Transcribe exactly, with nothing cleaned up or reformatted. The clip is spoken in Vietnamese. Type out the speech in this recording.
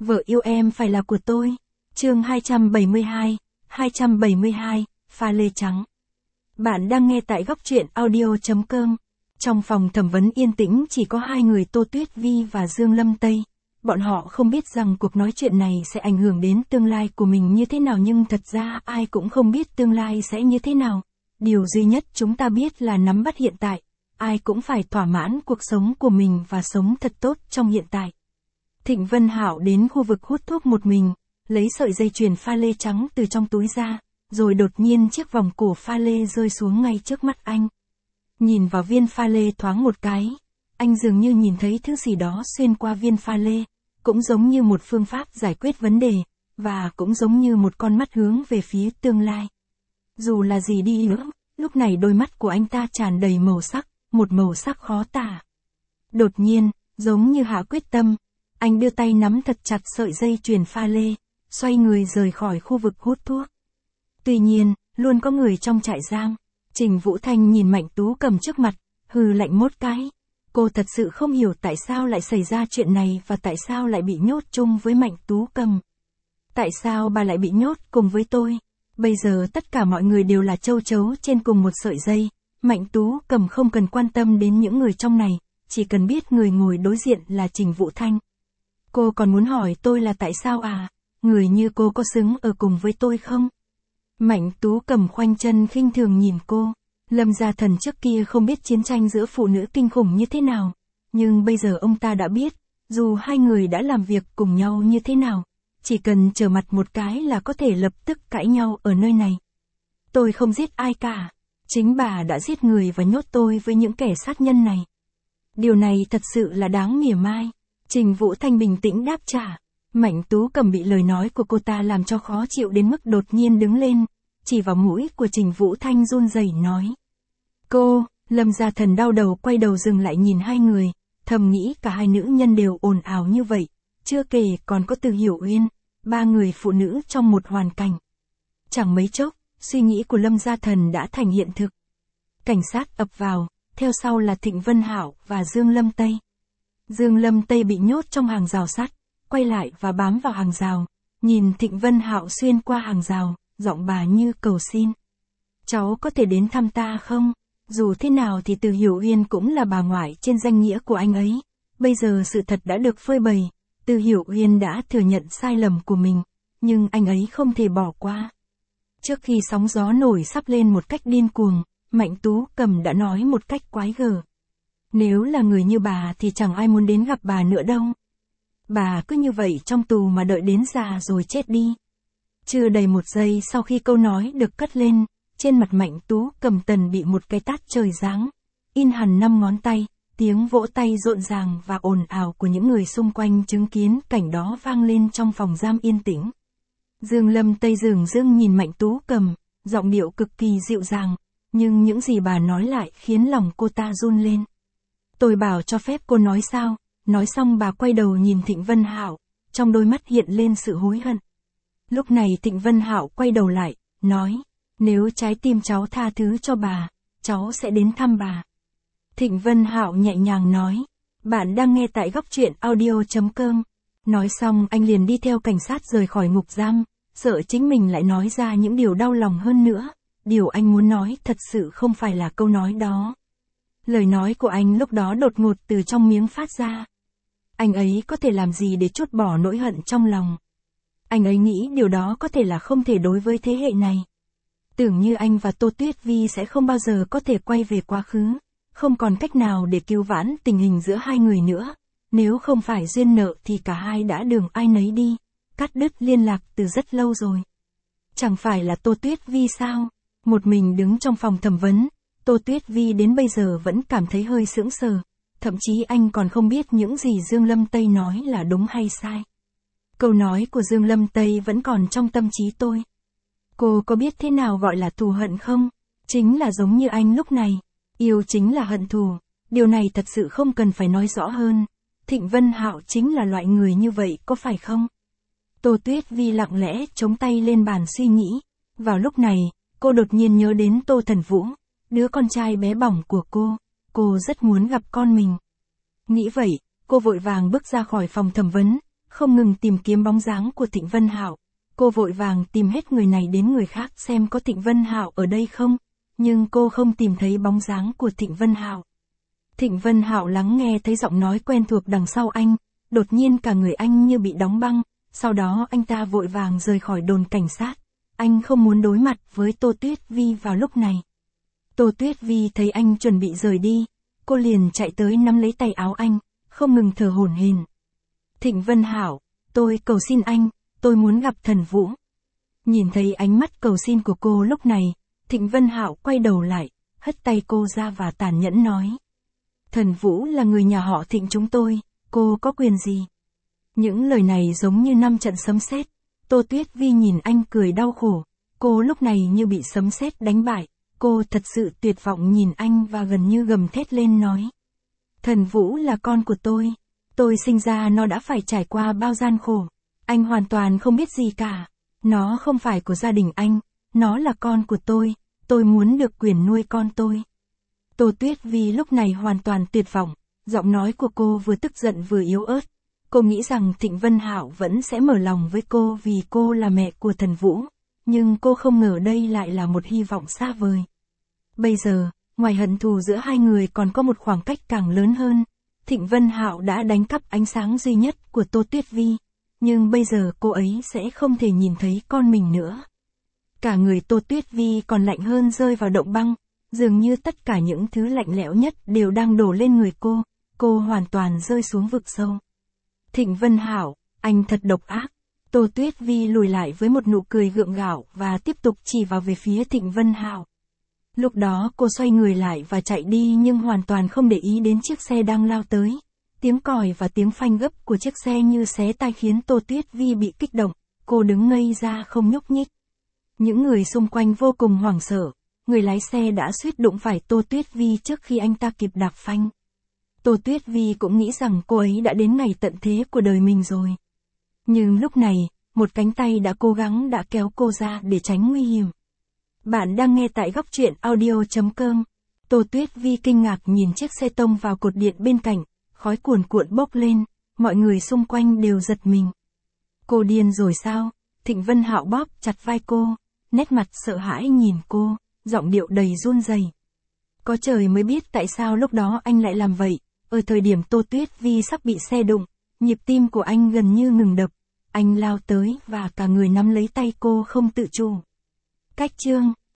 Vợ yêu em phải là của tôi. Chương hai trăm bảy mươi hai, hai trăm bảy mươi hai, pha lê trắng. Bạn đang nghe tại góc truyện audio chấm com. Trong phòng thẩm vấn yên tĩnh chỉ có hai người Tô Tuyết Vi và Dương Lâm Tây. Bọn họ không biết rằng cuộc nói chuyện này sẽ ảnh hưởng đến tương lai của mình như thế nào, nhưng thật ra ai cũng không biết tương lai sẽ như thế nào. Điều duy nhất chúng ta biết là nắm bắt hiện tại. Ai cũng phải thỏa mãn cuộc sống của mình và sống thật tốt trong hiện tại. Thịnh Vân Hạo đến khu vực hút thuốc một mình, lấy sợi dây chuyền pha lê trắng từ trong túi ra, rồi đột nhiên chiếc vòng cổ pha lê rơi xuống ngay trước mắt anh. Nhìn vào viên pha lê thoáng một cái, anh dường như nhìn thấy thứ gì đó xuyên qua viên pha lê, cũng giống như một phương pháp giải quyết vấn đề, và cũng giống như một con mắt hướng về phía tương lai. Dù là gì đi nữa, lúc này đôi mắt của anh ta tràn đầy màu sắc, một màu sắc khó tả. Đột nhiên, giống như hạ quyết tâm, anh đưa tay nắm thật chặt sợi dây chuyền pha lê, xoay người rời khỏi khu vực hút thuốc. Tuy nhiên, luôn có người trong trại giam. Trình Vũ Thanh nhìn Mạnh Tú Cầm trước mặt, hừ lạnh một cái. Cô thật sự không hiểu tại sao lại xảy ra chuyện này và tại sao lại bị nhốt chung với Mạnh Tú Cầm. Tại sao bà lại bị nhốt cùng với tôi? Bây giờ tất cả mọi người đều là châu chấu trên cùng một sợi dây. Mạnh Tú Cầm không cần quan tâm đến những người trong này, chỉ cần biết người ngồi đối diện là Trình Vũ Thanh. Cô còn muốn hỏi tôi là tại sao à? Người như cô có xứng ở cùng với tôi không? Mạnh Tú Cầm khoanh chân khinh thường nhìn cô. Lâm Gia Thần trước kia không biết chiến tranh giữa phụ nữ kinh khủng như thế nào, nhưng bây giờ ông ta đã biết, dù hai người đã làm việc cùng nhau như thế nào, chỉ cần trở mặt một cái là có thể lập tức cãi nhau ở nơi này. Tôi không giết ai cả, chính bà đã giết người và nhốt tôi với những kẻ sát nhân này. Điều này thật sự là đáng mỉa mai. Trình Vũ Thanh bình tĩnh đáp trả. Mạnh Tú Cầm bị lời nói của cô ta làm cho khó chịu đến mức đột nhiên đứng lên, chỉ vào mũi của Trình Vũ Thanh run rẩy nói. Cô, Lâm Gia Thần đau đầu quay đầu dừng lại nhìn hai người, thầm nghĩ cả hai nữ nhân đều ồn ào như vậy, chưa kể còn có Từ Hiểu Uyên, ba người phụ nữ trong một hoàn cảnh. Chẳng mấy chốc, suy nghĩ của Lâm Gia Thần đã thành hiện thực. Cảnh sát ập vào, theo sau là Thịnh Vân Hạo và Dương Lâm Tây. Dương Lâm Tây bị nhốt trong hàng rào sắt, quay lại và bám vào hàng rào, nhìn Thịnh Vân Hạo xuyên qua hàng rào, giọng bà như cầu xin. Cháu có thể đến thăm ta không? Dù thế nào thì Từ Hiểu Uyên cũng là bà ngoại trên danh nghĩa của anh ấy. Bây giờ sự thật đã được phơi bày, Từ Hiểu Uyên đã thừa nhận sai lầm của mình, nhưng anh ấy không thể bỏ qua. Trước khi sóng gió nổi sắp lên một cách điên cuồng, Mạnh Tú Cầm đã nói một cách quái gở. Nếu là người như bà thì chẳng ai muốn đến gặp bà nữa đâu. Bà cứ như vậy trong tù mà đợi đến già rồi chết đi. Chưa đầy một giây sau khi câu nói được cất lên, trên mặt Mạnh Tú Cầm tần bị một cái tát trời giáng, in hẳn năm ngón tay, tiếng vỗ tay rộn ràng và ồn ào của những người xung quanh chứng kiến cảnh đó vang lên trong phòng giam yên tĩnh. Dương Lâm Tây dửng dưng nhìn Mạnh Tú Cầm, giọng điệu cực kỳ dịu dàng, nhưng những gì bà nói lại khiến lòng cô ta run lên. Tôi bảo cho phép cô nói sao? Nói xong bà quay đầu nhìn Thịnh Vân Hạo, trong đôi mắt hiện lên sự hối hận. Lúc này Thịnh Vân Hạo quay đầu lại, nói, nếu trái tim cháu tha thứ cho bà, cháu sẽ đến thăm bà. Thịnh Vân Hạo nhẹ nhàng nói, bạn đang nghe tại góc truyện audio chấm com. Nói xong anh liền đi theo cảnh sát rời khỏi ngục giam, sợ chính mình lại nói ra những điều đau lòng hơn nữa. Điều anh muốn nói thật sự không phải là câu nói đó. Lời nói của anh lúc đó đột ngột từ trong miếng phát ra. Anh ấy có thể làm gì để trút bỏ nỗi hận trong lòng? Anh ấy nghĩ điều đó có thể là không thể đối với thế hệ này. Tưởng như anh và Tô Tuyết Vi sẽ không bao giờ có thể quay về quá khứ, không còn cách nào để cứu vãn tình hình giữa hai người nữa. Nếu không phải duyên nợ thì cả hai đã đường ai nấy đi, cắt đứt liên lạc từ rất lâu rồi. Chẳng phải là Tô Tuyết Vi sao? Một mình đứng trong phòng thẩm vấn, Tô Tuyết Vi đến bây giờ vẫn cảm thấy hơi sững sờ, thậm chí anh còn không biết những gì Dương Lâm Tây nói là đúng hay sai. Câu nói của Dương Lâm Tây vẫn còn trong tâm trí tôi. Cô có biết thế nào gọi là thù hận không? Chính là giống như anh lúc này, yêu chính là hận thù, điều này thật sự không cần phải nói rõ hơn. Thịnh Vân Hạo chính là loại người như vậy có phải không? Tô Tuyết Vi lặng lẽ chống tay lên bàn suy nghĩ. Vào lúc này, cô đột nhiên nhớ đến Tô Thần Vũ, đứa con trai bé bỏng của cô. Cô rất muốn gặp con mình. Nghĩ vậy, cô vội vàng bước ra khỏi phòng thẩm vấn, không ngừng tìm kiếm bóng dáng của Thịnh Vân Hạo. Cô vội vàng tìm hết người này đến người khác xem có Thịnh Vân Hạo ở đây không, nhưng cô không tìm thấy bóng dáng của Thịnh Vân Hạo. Thịnh Vân Hạo lắng nghe thấy giọng nói quen thuộc đằng sau anh, đột nhiên cả người anh như bị đóng băng, sau đó anh ta vội vàng rời khỏi đồn cảnh sát. Anh không muốn đối mặt với Tô Tuyết Vi vào lúc này. Tô Tuyết Vi thấy anh chuẩn bị rời đi, cô liền chạy tới nắm lấy tay áo anh, không ngừng thở hổn hển. Thịnh Vân Hạo, tôi cầu xin anh, tôi muốn gặp Thần Vũ. Nhìn thấy ánh mắt cầu xin của cô lúc này, Thịnh Vân Hạo quay đầu lại, hất tay cô ra và tàn nhẫn nói. Thần Vũ là người nhà họ Thịnh chúng tôi, cô có quyền gì? Những lời này giống như năm trận sấm sét. Tô Tuyết Vi nhìn anh cười đau khổ, cô lúc này như bị sấm sét đánh bại, cô thật sự tuyệt vọng nhìn anh và gần như gầm thét lên nói. Thần Vũ là con của tôi, tôi sinh ra nó đã phải trải qua bao gian khổ, anh hoàn toàn không biết gì cả, nó không phải của gia đình anh, nó là con của tôi, tôi muốn được quyền nuôi con tôi. Tô Tuyết Vi lúc này hoàn toàn tuyệt vọng, giọng nói của cô vừa tức giận vừa yếu ớt. Cô nghĩ rằng Thịnh Vân Hạo vẫn sẽ mở lòng với cô vì cô là mẹ của Thần Vũ, nhưng cô không ngờ đây lại là một hy vọng xa vời. Bây giờ, ngoài hận thù giữa hai người còn có một khoảng cách càng lớn hơn. Thịnh Vân Hạo đã đánh cắp ánh sáng duy nhất của Tô Tuyết Vi, nhưng bây giờ cô ấy sẽ không thể nhìn thấy con mình nữa. Cả người Tô Tuyết Vi còn lạnh hơn rơi vào động băng, dường như tất cả những thứ lạnh lẽo nhất đều đang đổ lên người cô, cô hoàn toàn rơi xuống vực sâu. Thịnh Vân Hạo, anh thật độc ác. Tô Tuyết Vi lùi lại với một nụ cười gượng gạo và tiếp tục chỉ vào về phía Thịnh Vân Hạo. Lúc đó cô xoay người lại và chạy đi nhưng hoàn toàn không để ý đến chiếc xe đang lao tới. Tiếng còi và tiếng phanh gấp của chiếc xe như xé tai khiến Tô Tuyết Vi bị kích động, cô đứng ngây ra không nhúc nhích. Những người xung quanh vô cùng hoảng sợ, người lái xe đã suýt đụng phải Tô Tuyết Vi trước khi anh ta kịp đạp phanh. Tô Tuyết Vi cũng nghĩ rằng cô ấy đã đến ngày tận thế của đời mình rồi. Nhưng lúc này, một cánh tay đã cố gắng đã kéo cô ra để tránh nguy hiểm. Bạn đang nghe tại góc truyện audio chấm com. Tô Tuyết Vi kinh ngạc nhìn chiếc xe tông vào cột điện bên cạnh, khói cuồn cuộn bốc lên, mọi người xung quanh đều giật mình. Cô điên rồi sao? Thịnh Vân Hạo bóp chặt vai cô, nét mặt sợ hãi nhìn cô, giọng điệu đầy run rẩy. Có trời mới biết tại sao lúc đó anh lại làm vậy. Ở thời điểm Tô Tuyết Vi sắp bị xe đụng, nhịp tim của anh gần như ngừng đập. Anh lao tới và cả người nắm lấy tay cô không tự chủ. Cách chương